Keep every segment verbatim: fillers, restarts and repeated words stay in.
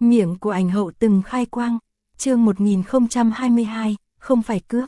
Miệng của ảnh hậu từng khai quang, chương một nghìn không trăm hai mươi hai, không phải cướp.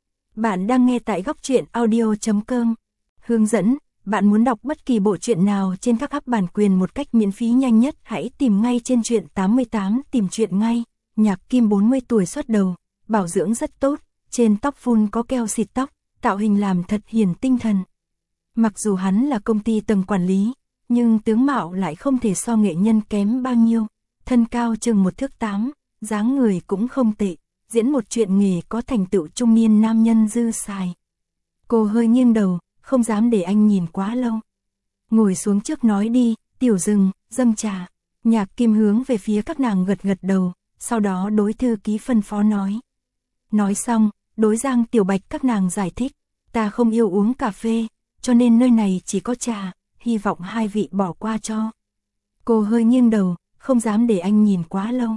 Bạn đang nghe tại góc truyện audio chấm com. Hướng dẫn, bạn muốn đọc bất kỳ bộ truyện nào trên các app bản quyền một cách miễn phí nhanh nhất, hãy tìm ngay trên truyện tám mươi tám, tìm truyện ngay. Nhạc Kim bốn mươi tuổi xuất đầu, bảo dưỡng rất tốt, trên tóc phun có keo xịt tóc, tạo hình làm thật hiền tinh thần. Mặc dù hắn là công ty tầng quản lý, nhưng tướng mạo lại không thể so nghệ nhân kém bao nhiêu. Thân cao chừng một thước tám, dáng người cũng không tệ, diễn một chuyện nghề có thành tựu trung niên nam nhân dư xài. Cô hơi nghiêng đầu, không dám để anh nhìn quá lâu. Ngồi xuống trước nói đi, Tiểu Dừng, dâng trà. Nhạc Kim hướng về phía các nàng gật gật đầu, sau đó đối thư ký phân phó nói. Nói xong, đối Giang Tiểu Bạch các nàng giải thích, ta không yêu uống cà phê, cho nên nơi này chỉ có trà, hy vọng hai vị bỏ qua cho. Cô hơi nghiêng đầu, không dám để anh nhìn quá lâu.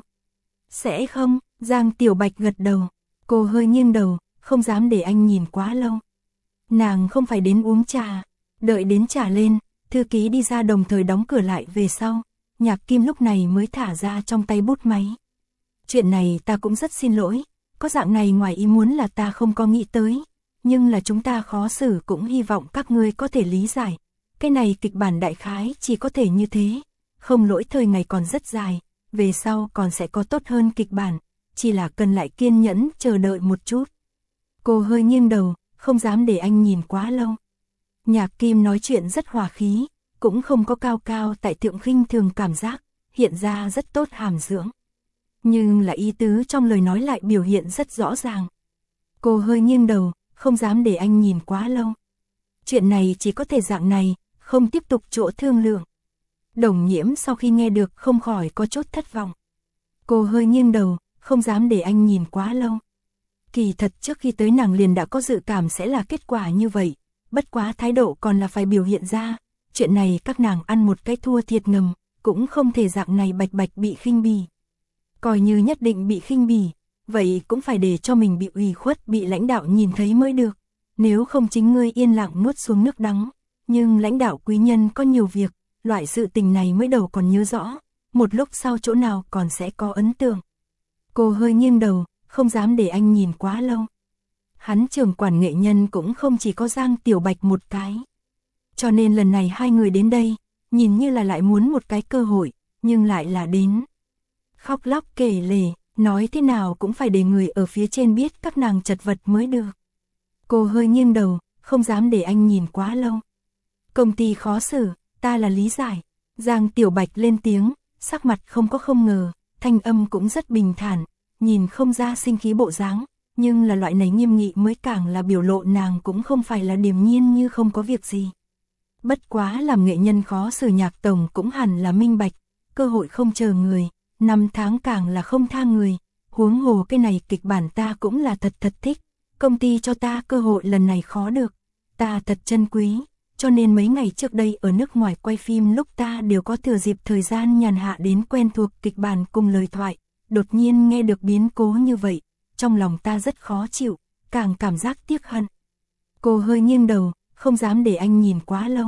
Sẽ không, Giang Tiểu Bạch gật đầu. Cô hơi nghiêng đầu, không dám để anh nhìn quá lâu. Nàng không phải đến uống trà. Đợi đến trà lên, thư ký đi ra đồng thời đóng cửa lại về sau. Nhạc Kim lúc này mới thả ra trong tay bút máy. Chuyện này ta cũng rất xin lỗi. Có dạng này ngoài ý muốn là ta không có nghĩ tới. Nhưng là chúng ta khó xử, cũng hy vọng các ngươi có thể lý giải. Cái này kịch bản đại khái chỉ có thể như thế. Không lỗi thời ngày còn rất dài, về sau còn sẽ có tốt hơn kịch bản, chỉ là cần lại kiên nhẫn chờ đợi một chút. Cô hơi nghiêng đầu, không dám để anh nhìn quá lâu. Nhạc Kim nói chuyện rất hòa khí, cũng không có cao cao tại thượng khinh thường cảm giác, hiện ra rất tốt hàm dưỡng. Nhưng là ý tứ trong lời nói lại biểu hiện rất rõ ràng. Cô hơi nghiêng đầu, không dám để anh nhìn quá lâu. Chuyện này chỉ có thể dạng này, không tiếp tục chỗ thương lượng. Đồng Nhiễm sau khi nghe được không khỏi có chút thất vọng. Cô hơi nghiêng đầu, không dám để anh nhìn quá lâu. Kỳ thật trước khi tới nàng liền đã có dự cảm sẽ là kết quả như vậy, bất quá thái độ còn là phải biểu hiện ra. Chuyện này các nàng ăn một cái thua thiệt ngầm, cũng không thể dạng này bạch bạch bị khinh bỉ. Coi như nhất định bị khinh bỉ, vậy cũng phải để cho mình bị ủy khuất, bị lãnh đạo nhìn thấy mới được. Nếu không chính ngươi yên lặng nuốt xuống nước đắng. Nhưng lãnh đạo quý nhân có nhiều việc. Loại sự tình này mới đầu còn nhớ rõ, một lúc sau chỗ nào còn sẽ có ấn tượng. Cô hơi nghiêng đầu, không dám để anh nhìn quá lâu. Hắn trưởng quản nghệ nhân cũng không chỉ có Giang Tiểu Bạch một cái. Cho nên lần này hai người đến đây, nhìn như là lại muốn một cái cơ hội, nhưng lại là đến. Khóc lóc kể lể, nói thế nào cũng phải để người ở phía trên biết các nàng chật vật mới được. Cô hơi nghiêng đầu, không dám để anh nhìn quá lâu. Công ty khó xử. Ta là lý giải. Giang Tiểu Bạch lên tiếng, sắc mặt không có không ngờ, thanh âm cũng rất bình thản, nhìn không ra sinh khí bộ dáng, nhưng là loại này nghiêm nghị mới càng là biểu lộ nàng cũng không phải là điềm nhiên như không có việc gì. Bất quá làm nghệ nhân khó xử, Nhạc tổng cũng hẳn là minh bạch, cơ hội không chờ người, năm tháng càng là không tha người, huống hồ cái này kịch bản ta cũng là thật thật thích, công ty cho ta cơ hội lần này khó được, ta thật trân quý. Cho nên mấy ngày trước đây ở nước ngoài quay phim lúc ta đều có thừa dịp thời gian nhàn hạ đến quen thuộc kịch bản cùng lời thoại, đột nhiên nghe được biến cố như vậy, trong lòng ta rất khó chịu, càng cảm giác tiếc hận. Cô hơi nghiêng đầu, không dám để anh nhìn quá lâu.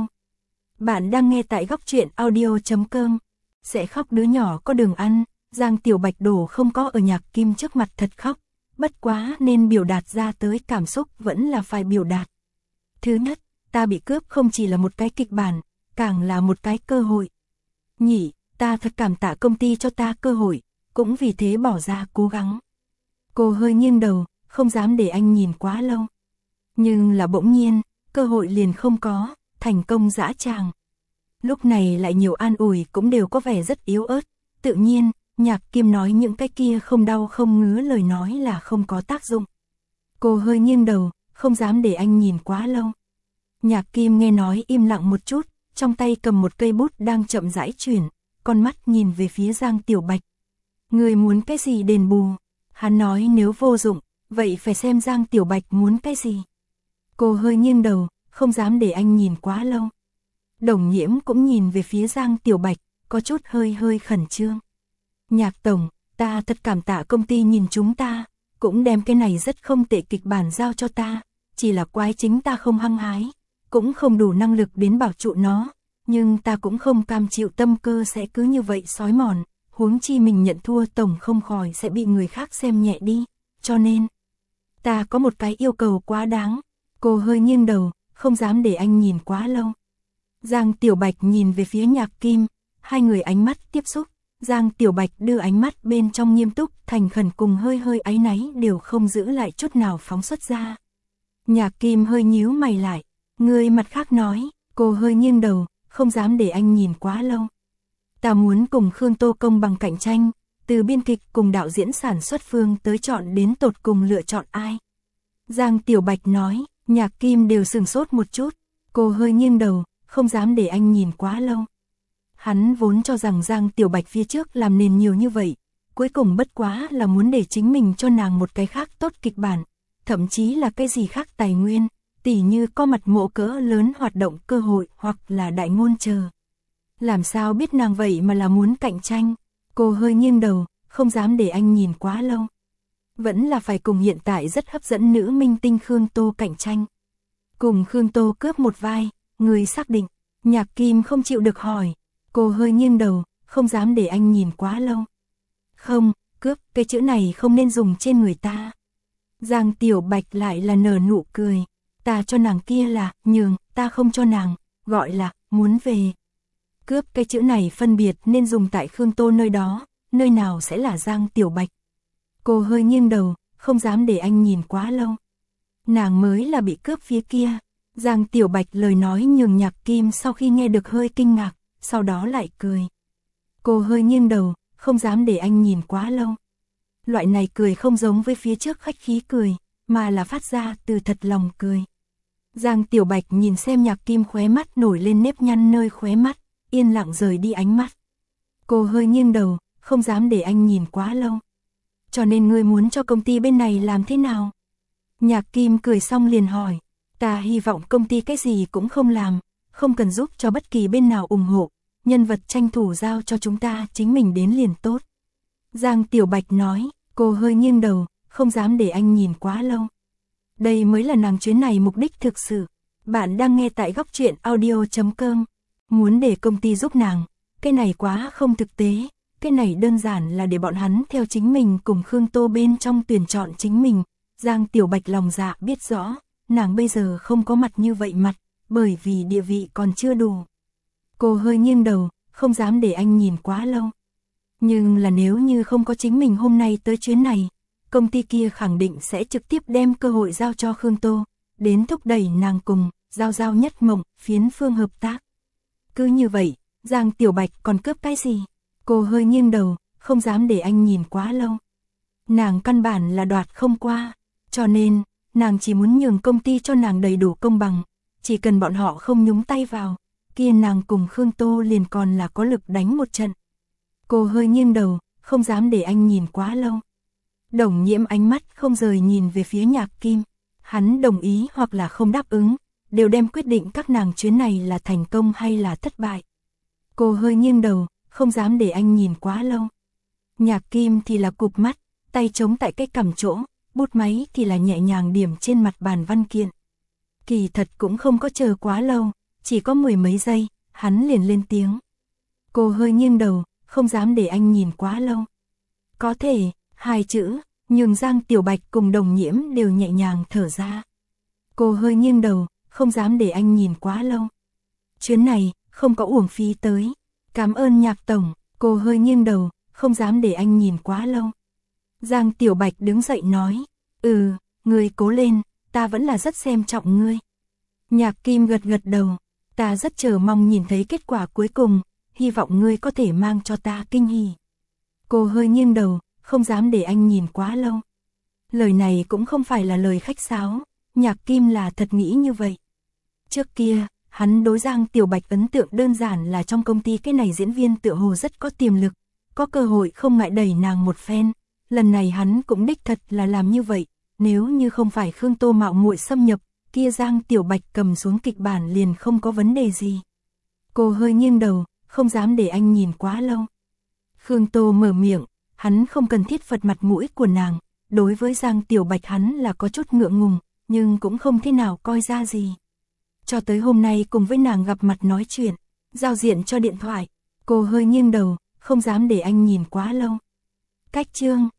Bạn đang nghe tại góc truyện audio chấm com. Sẽ khóc đứa nhỏ có đường ăn, Giang Tiểu Bạch đổ không có ở Nhạc Kim trước mặt thật khóc, bất quá nên biểu đạt ra tới cảm xúc vẫn là phải biểu đạt. Thứ nhất, ta bị cướp không chỉ là một cái kịch bản, càng là một cái cơ hội. Nhỉ, ta thật cảm tạ công ty cho ta cơ hội, cũng vì thế bỏ ra cố gắng. Cô hơi nghiêng đầu, không dám để anh nhìn quá lâu. Nhưng là bỗng nhiên, cơ hội liền không có, thành công dã tràng. Lúc này lại nhiều an ủi cũng đều có vẻ rất yếu ớt, tự nhiên, Nhạc Kim nói những cái kia không đau không ngứa lời nói là không có tác dụng. Cô hơi nghiêng đầu, không dám để anh nhìn quá lâu. Nhạc Kim nghe nói im lặng một chút, trong tay cầm một cây bút đang chậm rãi chuyển, con mắt nhìn về phía Giang Tiểu Bạch. Người muốn cái gì đền bù? Hắn nói nếu vô dụng, vậy phải xem Giang Tiểu Bạch muốn cái gì. Cô hơi nghiêng đầu, không dám để anh nhìn quá lâu. Đồng Nhiễm cũng nhìn về phía Giang Tiểu Bạch, có chút hơi hơi khẩn trương. Nhạc tổng, ta thật cảm tạ công ty nhìn chúng ta, cũng đem cái này rất không tệ kịch bản giao cho ta, chỉ là quái chính ta không hăng hái. Cũng không đủ năng lực đến bảo trụ nó, nhưng ta cũng không cam chịu tâm cơ sẽ cứ như vậy xói mòn, huống chi mình nhận thua tổng không khỏi sẽ bị người khác xem nhẹ đi, cho nên ta có một cái yêu cầu quá đáng. Cô hơi nghiêng đầu, không dám để anh nhìn quá lâu. Giang Tiểu Bạch nhìn về phía Nhạc Kim, hai người ánh mắt tiếp xúc. Giang Tiểu Bạch đưa ánh mắt bên trong nghiêm túc, thành khẩn cùng hơi hơi áy náy đều không giữ lại chút nào phóng xuất ra. Nhạc Kim hơi nhíu mày lại, người mặt khác nói, cô hơi nghiêng đầu, không dám để anh nhìn quá lâu. Ta muốn cùng Khương Tô công bằng cạnh tranh, từ biên kịch cùng đạo diễn sản xuất phương tới chọn đến tột cùng lựa chọn ai. Giang Tiểu Bạch nói, Nhạc Kim đều sừng sốt một chút, cô hơi nghiêng đầu, không dám để anh nhìn quá lâu. Hắn vốn cho rằng Giang Tiểu Bạch phía trước làm nền nhiều như vậy, cuối cùng bất quá là muốn để chính mình cho nàng một cái khác tốt kịch bản, thậm chí là cái gì khác tài nguyên, tỉ như có mặt mộ cỡ lớn hoạt động cơ hội hoặc là đại ngôn chờ. Làm sao biết nàng vậy mà là muốn cạnh tranh, cô hơi nghiêng đầu, không dám để anh nhìn quá lâu. Vẫn là phải cùng hiện tại rất hấp dẫn nữ minh tinh Khương Tô cạnh tranh. Cùng Khương Tô cướp một vai, người xác định, Nhạc Kim không chịu được hỏi. Cô hơi nghiêng đầu, không dám để anh nhìn quá lâu. Không, cướp, cái chữ này không nên dùng trên người ta. Giang Tiểu Bạch lại là nở nụ cười. Ta cho nàng kia là, nhường, ta không cho nàng, gọi là, muốn về. Cướp, cái chữ này phân biệt nên dùng tại Khương Tô nơi đó, nơi nào sẽ là Giang Tiểu Bạch. Cô hơi nghiêng đầu, không dám để anh nhìn quá lâu. Nàng mới là bị cướp phía kia. Giang Tiểu Bạch lời nói nhường Nhạc Kim sau khi nghe được hơi kinh ngạc, sau đó lại cười. Cô hơi nghiêng đầu, không dám để anh nhìn quá lâu. Loại này cười không giống với phía trước khách khí cười, mà là phát ra từ thật lòng cười. Giang Tiểu Bạch nhìn xem Nhạc Kim khóe mắt nổi lên nếp nhăn nơi khóe mắt, yên lặng rời đi ánh mắt. Cô hơi nghiêng đầu, không dám để anh nhìn quá lâu. Cho nên ngươi muốn cho công ty bên này làm thế nào? Nhạc Kim cười xong liền hỏi. Ta hy vọng công ty cái gì cũng không làm, không cần giúp cho bất kỳ bên nào ủng hộ, nhân vật tranh thủ giao cho chúng ta chính mình đến liền tốt. Giang Tiểu Bạch nói, cô hơi nghiêng đầu, không dám để anh nhìn quá lâu. Đây mới là nàng chuyến này mục đích thực sự. Bạn đang nghe tại góc truyện audio chấm com. Muốn để công ty giúp nàng, cái này quá không thực tế, cái này đơn giản là để bọn hắn theo chính mình cùng Khương Tô bên trong tuyển chọn chính mình. Giang Tiểu Bạch lòng dạ biết rõ, nàng bây giờ không có mặt như vậy mặt, bởi vì địa vị còn chưa đủ. Cô hơi nghiêng đầu, không dám để anh nhìn quá lâu. Nhưng là nếu như không có chính mình hôm nay tới chuyến này, công ty kia khẳng định sẽ trực tiếp đem cơ hội giao cho Khương Tô, đến thúc đẩy nàng cùng, giao giao nhất mộng, phiến phương hợp tác. Cứ như vậy, Giang Tiểu Bạch còn cướp cái gì? Cô hơi nghiêng đầu, không dám để anh nhìn quá lâu. Nàng căn bản là đoạt không qua, cho nên, nàng chỉ muốn nhường công ty cho nàng đầy đủ công bằng, chỉ cần bọn họ không nhúng tay vào, kia nàng cùng Khương Tô liền còn là có lực đánh một trận. Cô hơi nghiêng đầu, không dám để anh nhìn quá lâu. Đồng Nhiễm ánh mắt không rời nhìn về phía Nhạc Kim, hắn đồng ý hoặc là không đáp ứng, đều đem quyết định các nàng chuyến này là thành công hay là thất bại. Cô hơi nghiêng đầu, không dám để anh nhìn quá lâu. Nhạc Kim thì là cụp mắt, tay chống tại cái cằm chỗ, bút máy thì là nhẹ nhàng điểm trên mặt bàn văn kiện. Kỳ thật cũng không có chờ quá lâu, chỉ có mười mấy giây, hắn liền lên tiếng. Cô hơi nghiêng đầu, không dám để anh nhìn quá lâu. Có thể, hai chữ, nhường Giang Tiểu Bạch cùng Đồng Nhiễm đều nhẹ nhàng thở ra. Cô hơi nghiêng đầu, không dám để anh nhìn quá lâu. Chuyến này, không có uổng phí tới. Cảm ơn Nhạc Tổng, cô hơi nghiêng đầu, không dám để anh nhìn quá lâu. Giang Tiểu Bạch đứng dậy nói, ừ, ngươi cố lên, ta vẫn là rất xem trọng ngươi. Nhạc Kim gật gật đầu, ta rất chờ mong nhìn thấy kết quả cuối cùng, hy vọng ngươi có thể mang cho ta kinh hỉ. Cô hơi nghiêng đầu, không dám để anh nhìn quá lâu. Lời này cũng không phải là lời khách sáo, Nhạc Kim là thật nghĩ như vậy. Trước kia, hắn đối Giang Tiểu Bạch ấn tượng đơn giản là trong công ty cái này diễn viên tựa hồ rất có tiềm lực, có cơ hội không ngại đẩy nàng một phen. Lần này hắn cũng đích thật là làm như vậy, nếu như không phải Khương Tô mạo muội xâm nhập, kia Giang Tiểu Bạch cầm xuống kịch bản liền không có vấn đề gì. Cô hơi nghiêng đầu, không dám để anh nhìn quá lâu. Khương Tô mở miệng, hắn không cần thiết phật mặt mũi của nàng, đối với Giang Tiểu Bạch hắn là có chút ngượng ngùng, nhưng cũng không thế nào coi ra gì. Cho tới hôm nay cùng với nàng gặp mặt nói chuyện, giao diện cho điện thoại, cô hơi nghiêng đầu, không dám để anh nhìn quá lâu. Cách chương